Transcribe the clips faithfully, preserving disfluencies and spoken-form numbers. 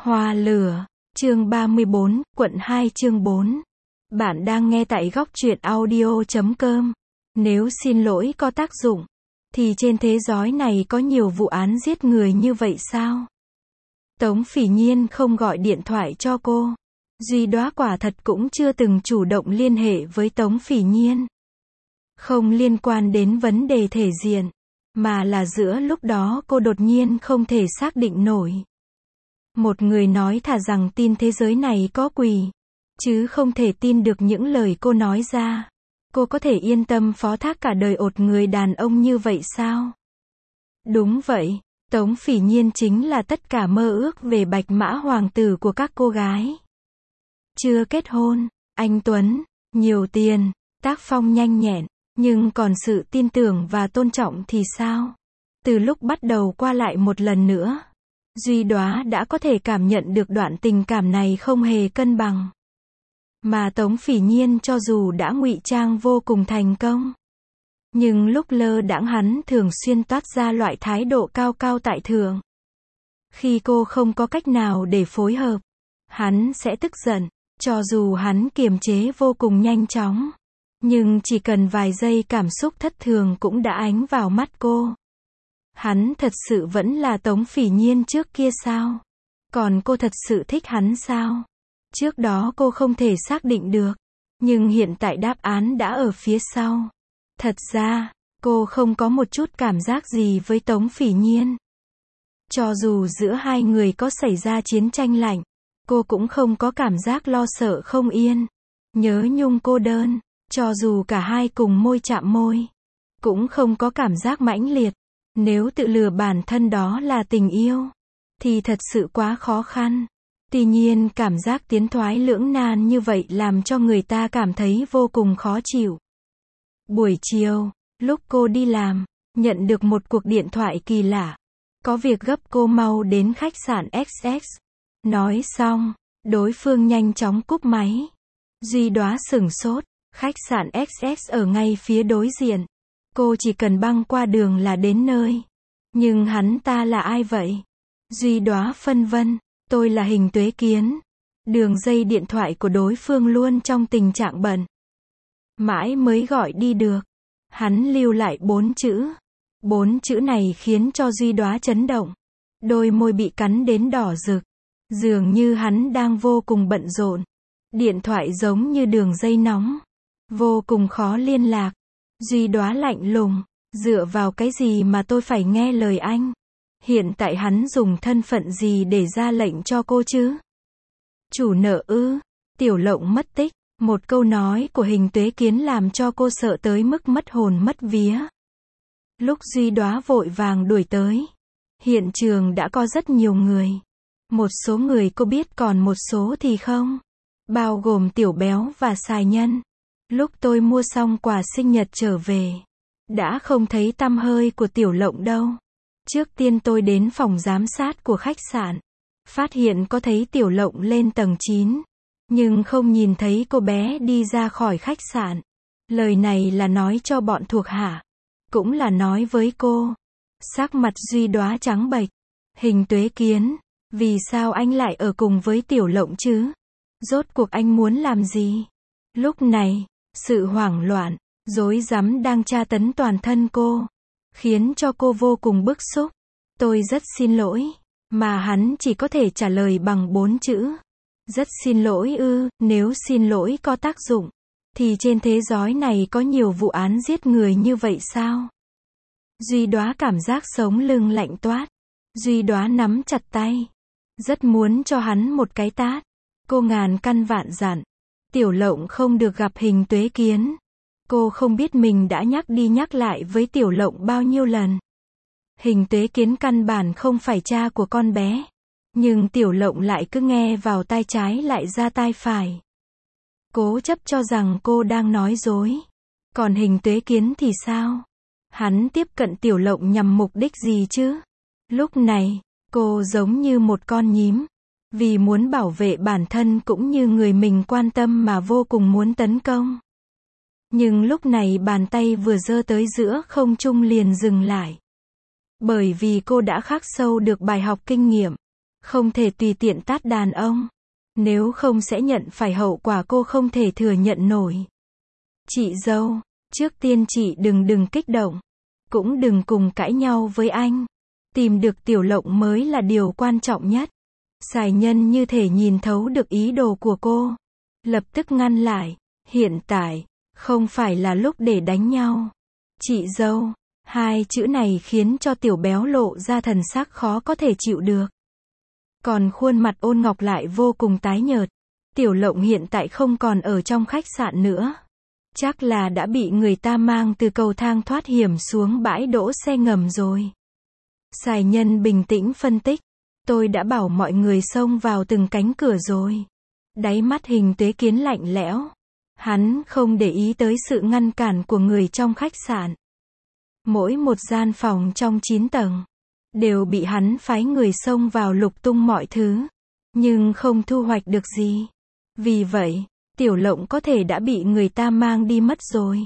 Hoa lửa, chương ba mươi bốn, quận hai chương bốn. Bạn đang nghe tại góc truyện audio chấm com. Nếu xin lỗi có tác dụng, thì trên thế giới này có nhiều vụ án giết người như vậy sao? Tống Phỉ Nhiên không gọi điện thoại cho cô. Duy Đóa quả thật cũng chưa từng chủ động liên hệ với Tống Phỉ Nhiên. Không liên quan đến vấn đề thể diện, mà là giữa lúc đó cô đột nhiên không thể xác định nổi. Một người nói thà rằng tin thế giới này có quỷ, chứ không thể tin được những lời cô nói ra. Cô có thể yên tâm phó thác cả đời ột người đàn ông như vậy sao? Đúng vậy, Tống Phỉ Nhiên chính là tất cả mơ ước về bạch mã hoàng tử của các cô gái. Chưa kết hôn, anh tuấn, nhiều tiền, tác phong nhanh nhẹn, nhưng còn sự tin tưởng và tôn trọng thì sao? Từ lúc bắt đầu qua lại một lần nữa, Duy Đóa đã có thể cảm nhận được đoạn tình cảm này không hề cân bằng. Mà Tống Phỉ Nhiên cho dù đã ngụy trang vô cùng thành công, nhưng lúc lơ đãng hắn thường xuyên toát ra loại thái độ cao cao tại thượng. Khi cô không có cách nào để phối hợp, hắn sẽ tức giận, cho dù hắn kiềm chế vô cùng nhanh chóng. Nhưng chỉ cần vài giây cảm xúc thất thường cũng đã ánh vào mắt cô. Hắn thật sự vẫn là Tống Phỉ Nhiên trước kia sao? Còn cô thật sự thích hắn sao? Trước đó cô không thể xác định được, nhưng hiện tại đáp án đã ở phía sau. Thật ra, cô không có một chút cảm giác gì với Tống Phỉ Nhiên. Cho dù giữa hai người có xảy ra chiến tranh lạnh, cô cũng không có cảm giác lo sợ không yên, nhớ nhung cô đơn. Cho dù cả hai cùng môi chạm môi, cũng không có cảm giác mãnh liệt. Nếu tự lừa bản thân đó là tình yêu, thì thật sự quá khó khăn. Tuy nhiên cảm giác tiến thoái lưỡng nan như vậy làm cho người ta cảm thấy vô cùng khó chịu. Buổi chiều, lúc cô đi làm, nhận được một cuộc điện thoại kỳ lạ. Có việc gấp cô mau đến khách sạn ích ích. Nói xong, đối phương nhanh chóng cúp máy. Duy Đóa sửng sốt. Khách sạn ích ích ở ngay phía đối diện. Cô chỉ cần băng qua đường là đến nơi. Nhưng hắn ta là ai vậy? Duy Đóa phân vân. Tôi là Hình Tuế Kiến. Đường dây điện thoại của đối phương luôn trong tình trạng bận. Mãi mới gọi đi được. Hắn lưu lại bốn chữ. Bốn chữ này khiến cho Duy Đóa chấn động. Đôi môi bị cắn đến đỏ rực. Dường như hắn đang vô cùng bận rộn. Điện thoại giống như đường dây nóng, vô cùng khó liên lạc. Duy Đóa lạnh lùng, dựa vào cái gì mà tôi phải nghe lời anh? Hiện tại hắn dùng thân phận gì để ra lệnh cho cô chứ? Chủ nợ ư? Tiểu Lộng mất tích. Một câu nói của Hình Tuế Kiến làm cho cô sợ tới mức mất hồn mất vía. Lúc Duy Đóa vội vàng đuổi tới, hiện trường đã có rất nhiều người. Một số người cô biết còn một số thì không. Bao gồm Tiểu Béo và Sài Nhân. Lúc tôi mua xong quà sinh nhật trở về, đã không thấy tăm hơi của Tiểu Lộng đâu. Trước tiên tôi đến phòng giám sát của khách sạn, phát hiện có thấy Tiểu Lộng lên tầng chín, nhưng không nhìn thấy cô bé đi ra khỏi khách sạn. Lời này là nói cho bọn thuộc hạ, cũng là nói với cô. Sắc mặt Duy Đóa trắng bệch. Hình Tuế Kiến, vì sao anh lại ở cùng với Tiểu Lộng chứ? Rốt cuộc anh muốn làm gì? Lúc này, sự hoảng loạn, rối rắm đang tra tấn toàn thân cô, khiến cho cô vô cùng bức xúc. Tôi rất xin lỗi, mà hắn chỉ có thể trả lời bằng bốn chữ. Rất xin lỗi ư? Nếu xin lỗi có tác dụng, thì trên thế giới này có nhiều vụ án giết người như vậy sao? Duy Đóa cảm giác sống lưng lạnh toát. Duy Đóa nắm chặt tay, rất muốn cho hắn một cái tát. Cô ngàn căn vạn dặn, Tiểu Lộng không được gặp Hình Tuế Kiến. Cô không biết mình đã nhắc đi nhắc lại với Tiểu Lộng bao nhiêu lần. Hình Tuế Kiến căn bản không phải cha của con bé, nhưng Tiểu Lộng lại cứ nghe vào tai trái lại ra tai phải, cố chấp cho rằng cô đang nói dối. Còn Hình Tuế Kiến thì sao? Hắn tiếp cận Tiểu Lộng nhằm mục đích gì chứ? Lúc này, cô giống như một con nhím, vì muốn bảo vệ bản thân cũng như người mình quan tâm mà vô cùng muốn tấn công. Nhưng lúc này bàn tay vừa giơ tới giữa không trung liền dừng lại. Bởi vì cô đã khắc sâu được bài học kinh nghiệm. Không thể tùy tiện tát đàn ông. Nếu không sẽ nhận phải hậu quả cô không thể thừa nhận nổi. Chị dâu, trước tiên chị đừng đừng kích động. Cũng đừng cùng cãi nhau với anh. Tìm được Tiểu Lộng mới là điều quan trọng nhất. Sài Nhân như thể nhìn thấu được ý đồ của cô. Lập tức ngăn lại. Hiện tại, không phải là lúc để đánh nhau. Chị dâu, hai chữ này khiến cho Tiểu Béo lộ ra thần sắc khó có thể chịu được. Còn khuôn mặt Ôn Ngọc lại vô cùng tái nhợt. Tiểu Lộng hiện tại không còn ở trong khách sạn nữa. Chắc là đã bị người ta mang từ cầu thang thoát hiểm xuống bãi đỗ xe ngầm rồi. Sài Nhân bình tĩnh phân tích. Tôi đã bảo mọi người xông vào từng cánh cửa rồi. Đáy mắt Hình Tuế Kiến lạnh lẽo. Hắn không để ý tới sự ngăn cản của người trong khách sạn. Mỗi một gian phòng trong chín tầng đều bị hắn phái người xông vào lục tung mọi thứ, nhưng không thu hoạch được gì. Vì vậy, Tiểu Lộng có thể đã bị người ta mang đi mất rồi.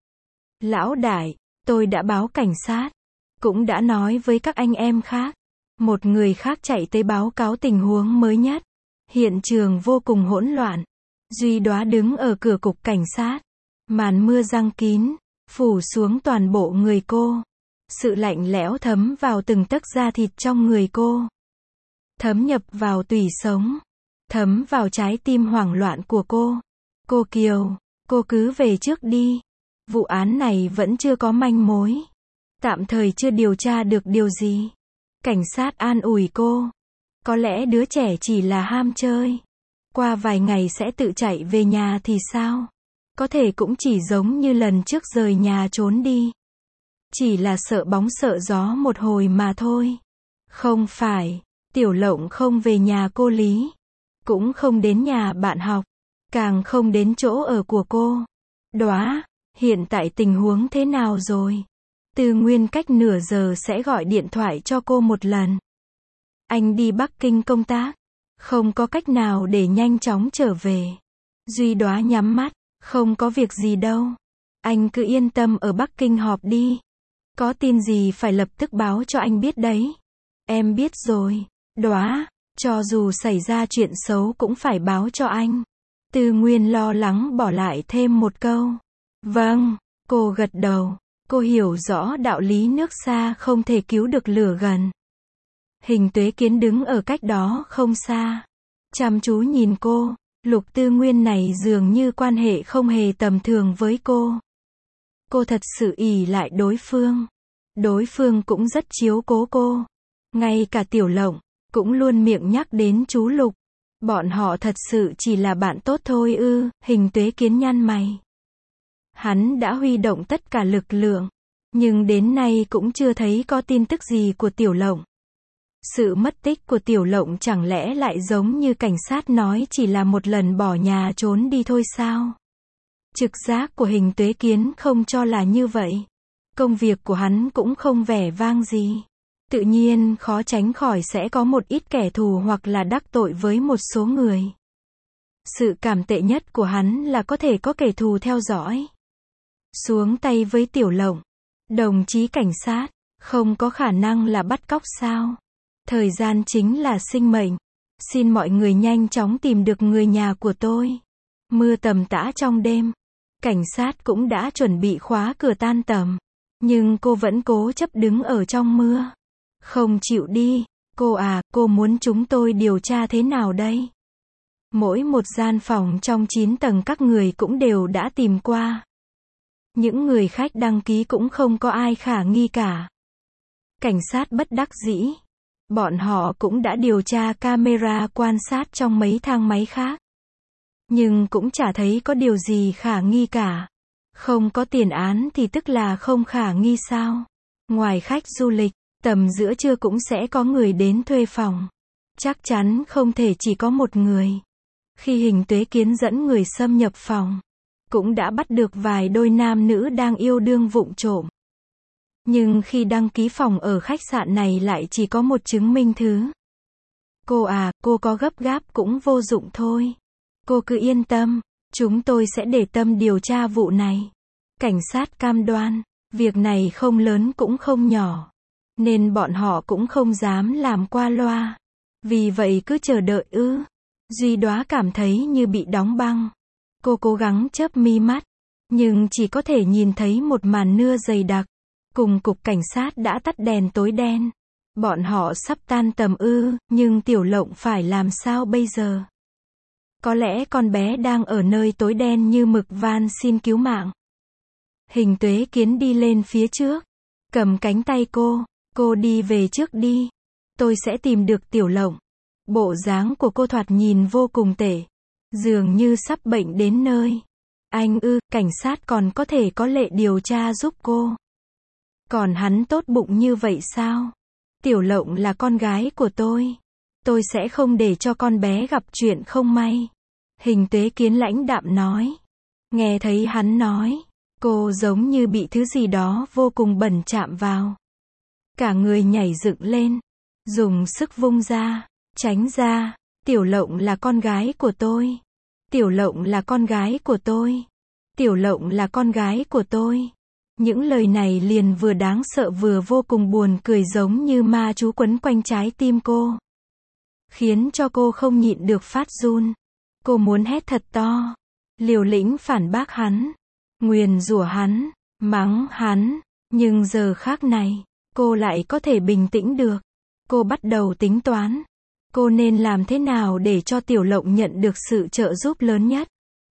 Lão đại, tôi đã báo cảnh sát, cũng đã nói với các anh em khác. Một người khác chạy tới báo cáo tình huống mới nhất. Hiện trường vô cùng hỗn loạn. Duy Đóa đứng ở cửa cục cảnh sát. Màn mưa giăng kín, phủ xuống toàn bộ người cô. Sự lạnh lẽo thấm vào từng tấc da thịt trong người cô. Thấm nhập vào tủy sống. Thấm vào trái tim hoảng loạn của cô. Cô Kiều, cô cứ về trước đi. Vụ án này vẫn chưa có manh mối. Tạm thời chưa điều tra được điều gì. Cảnh sát an ủi cô. Có lẽ đứa trẻ chỉ là ham chơi. Qua vài ngày sẽ tự chạy về nhà thì sao? Có thể cũng chỉ giống như lần trước rời nhà trốn đi. Chỉ là sợ bóng sợ gió một hồi mà thôi. Không phải, Tiểu Lộng không về nhà cô Lý. Cũng không đến nhà bạn học. Càng không đến chỗ ở của cô. Đóa, hiện tại tình huống thế nào rồi? Tư Nguyên cách nửa giờ sẽ gọi điện thoại cho cô một lần. Anh đi Bắc Kinh công tác. Không có cách nào để nhanh chóng trở về. Duy Đóa nhắm mắt. Không có việc gì đâu. Anh cứ yên tâm ở Bắc Kinh họp đi. Có tin gì phải lập tức báo cho anh biết đấy. Em biết rồi. Đóa, cho dù xảy ra chuyện xấu cũng phải báo cho anh. Tư Nguyên lo lắng bỏ lại thêm một câu. Vâng, cô gật đầu. Cô hiểu rõ đạo lý nước xa không thể cứu được lửa gần. Hình Tuế Kiến đứng ở cách đó không xa. Chăm chú nhìn cô. Lục Tư Nguyên này dường như quan hệ không hề tầm thường với cô. Cô thật sự ỷ lại đối phương. Đối phương cũng rất chiếu cố cô. Ngay cả Tiểu Lộng cũng luôn miệng nhắc đến chú Lục. Bọn họ thật sự chỉ là bạn tốt thôi ư? Hình Tuế Kiến nhăn mày. Hắn đã huy động tất cả lực lượng, nhưng đến nay cũng chưa thấy có tin tức gì của Tiểu Lộng. Sự mất tích của Tiểu Lộng chẳng lẽ lại giống như cảnh sát nói chỉ là một lần bỏ nhà trốn đi thôi sao? Trực giác của Hình Tuế Kiến không cho là như vậy. Công việc của hắn cũng không vẻ vang gì. Tự nhiên khó tránh khỏi sẽ có một ít kẻ thù hoặc là đắc tội với một số người. Sự cảm tệ nhất của hắn là có thể có kẻ thù theo dõi. Xuống tay với Tiểu Lộng. Đồng chí cảnh sát, không có khả năng là bắt cóc sao? Thời gian chính là sinh mệnh. Xin mọi người nhanh chóng tìm được người nhà của tôi. Mưa tầm tã trong đêm. Cảnh sát cũng đã chuẩn bị khóa cửa tan tầm. Nhưng cô vẫn cố chấp đứng ở trong mưa. Không chịu đi. Cô à, cô muốn chúng tôi điều tra thế nào đây? Mỗi một gian phòng trong chín tầng các người cũng đều đã tìm qua. Những người khách đăng ký cũng không có ai khả nghi cả. Cảnh sát bất đắc dĩ. Bọn họ cũng đã điều tra camera quan sát trong mấy thang máy khác. Nhưng cũng chả thấy có điều gì khả nghi cả. Không có tiền án thì tức là không khả nghi sao? Ngoài khách du lịch, tầm giữa trưa cũng sẽ có người đến thuê phòng. Chắc chắn không thể chỉ có một người. Khi Hình Tuế Kiến dẫn người xâm nhập phòng, cũng đã bắt được vài đôi nam nữ đang yêu đương vụng trộm. Nhưng khi đăng ký phòng ở khách sạn này lại chỉ có một chứng minh thư. Cô à, cô có gấp gáp cũng vô dụng thôi. Cô cứ yên tâm, chúng tôi sẽ để tâm điều tra vụ này. Cảnh sát cam đoan, việc này không lớn cũng không nhỏ. Nên bọn họ cũng không dám làm qua loa. Vì vậy cứ chờ đợi ư? Duy Đóa cảm thấy như bị đóng băng. Cô cố gắng chớp mi mắt, nhưng chỉ có thể nhìn thấy một màn nưa dày đặc. Cùng cục cảnh sát đã tắt đèn tối đen. Bọn họ sắp tan tầm ư, nhưng Tiểu Lộng phải làm sao bây giờ? Có lẽ con bé đang ở nơi tối đen như mực van xin cứu mạng. Hình Tuế Kiến đi lên phía trước, cầm cánh tay cô, cô đi về trước đi. Tôi sẽ tìm được Tiểu Lộng. Bộ dáng của cô thoạt nhìn vô cùng tệ. Dường như sắp bệnh đến nơi. Anh ư, cảnh sát còn có thể có lệ điều tra giúp cô. Còn hắn tốt bụng như vậy sao? Tiểu Lộng là con gái của tôi. Tôi sẽ không để cho con bé gặp chuyện không may. Hình Tuế Kiến lãnh đạm nói. Nghe thấy hắn nói, cô giống như bị thứ gì đó vô cùng bẩn chạm vào. Cả người nhảy dựng lên, dùng sức vung ra, tránh ra. Tiểu Lộng là con gái của tôi. Tiểu Lộng là con gái của tôi. Tiểu Lộng là con gái của tôi. Những lời này liền vừa đáng sợ vừa vô cùng buồn cười, giống như ma chú quấn quanh trái tim cô. Khiến cho cô không nhịn được phát run. Cô muốn hét thật to. Liều lĩnh phản bác hắn. Nguyền rủa hắn. Mắng hắn. Nhưng giờ khác này, cô lại có thể bình tĩnh được. Cô bắt đầu tính toán. Cô nên làm thế nào để cho Tiểu Lộng nhận được sự trợ giúp lớn nhất.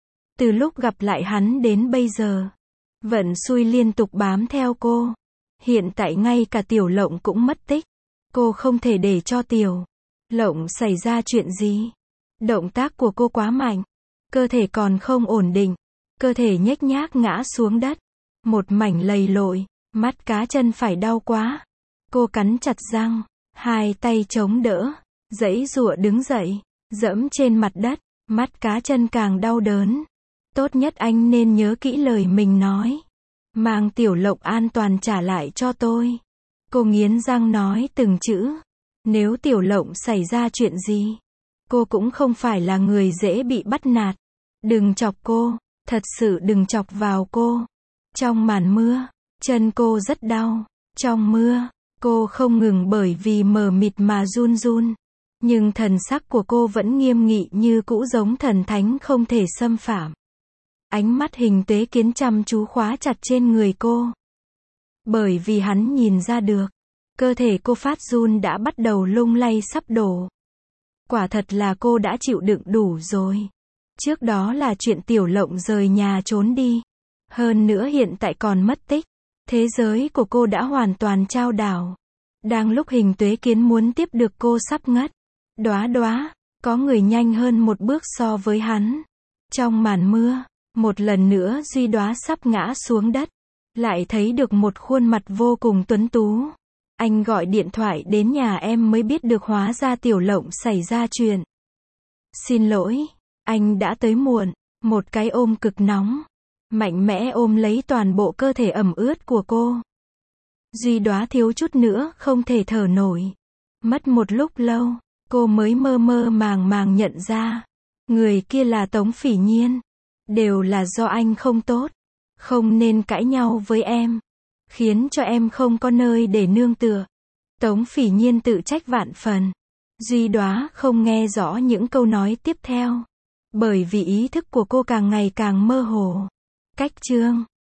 Từ lúc gặp lại hắn đến bây giờ, vận xui liên tục bám theo cô. Hiện tại ngay cả Tiểu Lộng cũng mất tích. Cô không thể để cho Tiểu Lộng xảy ra chuyện gì. Động tác của cô quá mạnh. Cơ thể còn không ổn định. Cơ thể nhếch nhác ngã xuống đất. Một mảnh lầy lội. Mắt cá chân phải đau quá. Cô cắn chặt răng. Hai tay chống đỡ. Giãy giụa đứng dậy. Dẫm trên mặt đất. Mắt cá chân càng đau đớn. Tốt nhất anh nên nhớ kỹ lời mình nói. Mang Tiểu Lộng an toàn trả lại cho tôi. Cô nghiến răng nói từng chữ. Nếu Tiểu Lộng xảy ra chuyện gì, cô cũng không phải là người dễ bị bắt nạt. Đừng chọc cô. Thật sự đừng chọc vào cô. Trong màn mưa, chân cô rất đau. Trong mưa, cô không ngừng bởi vì mờ mịt mà run run. Nhưng thần sắc của cô vẫn nghiêm nghị như cũ, giống thần thánh không thể xâm phạm. Ánh mắt Hình Tuế Kiến chăm chú khóa chặt trên người cô. Bởi vì hắn nhìn ra được, cơ thể cô phát run đã bắt đầu lung lay sắp đổ. Quả thật là cô đã chịu đựng đủ rồi. Trước đó là chuyện Tiểu Lộng rời nhà trốn đi. Hơn nữa hiện tại còn mất tích. Thế giới của cô đã hoàn toàn chao đảo. Đang lúc Hình Tuế Kiến muốn tiếp được cô sắp ngất. Đóa Đóa, có người nhanh hơn một bước so với hắn. Trong màn mưa, một lần nữa Duy Đóa sắp ngã xuống đất. Lại thấy được một khuôn mặt vô cùng tuấn tú. Anh gọi điện thoại đến nhà em mới biết được hóa ra Tiểu Lộng xảy ra chuyện. Xin lỗi, anh đã tới muộn. Một cái ôm cực nóng, mạnh mẽ ôm lấy toàn bộ cơ thể ẩm ướt của cô. Duy Đóa thiếu chút nữa không thể thở nổi. Mất một lúc lâu, cô mới mơ mơ màng màng nhận ra. Người kia là Tống Phỉ Nhiên. Đều là do anh không tốt. Không nên cãi nhau với em. Khiến cho em không có nơi để nương tựa. Tống Phỉ Nhiên tự trách vạn phần. Duy Đóa không nghe rõ những câu nói tiếp theo. Bởi vì ý thức của cô càng ngày càng mơ hồ. Cách chương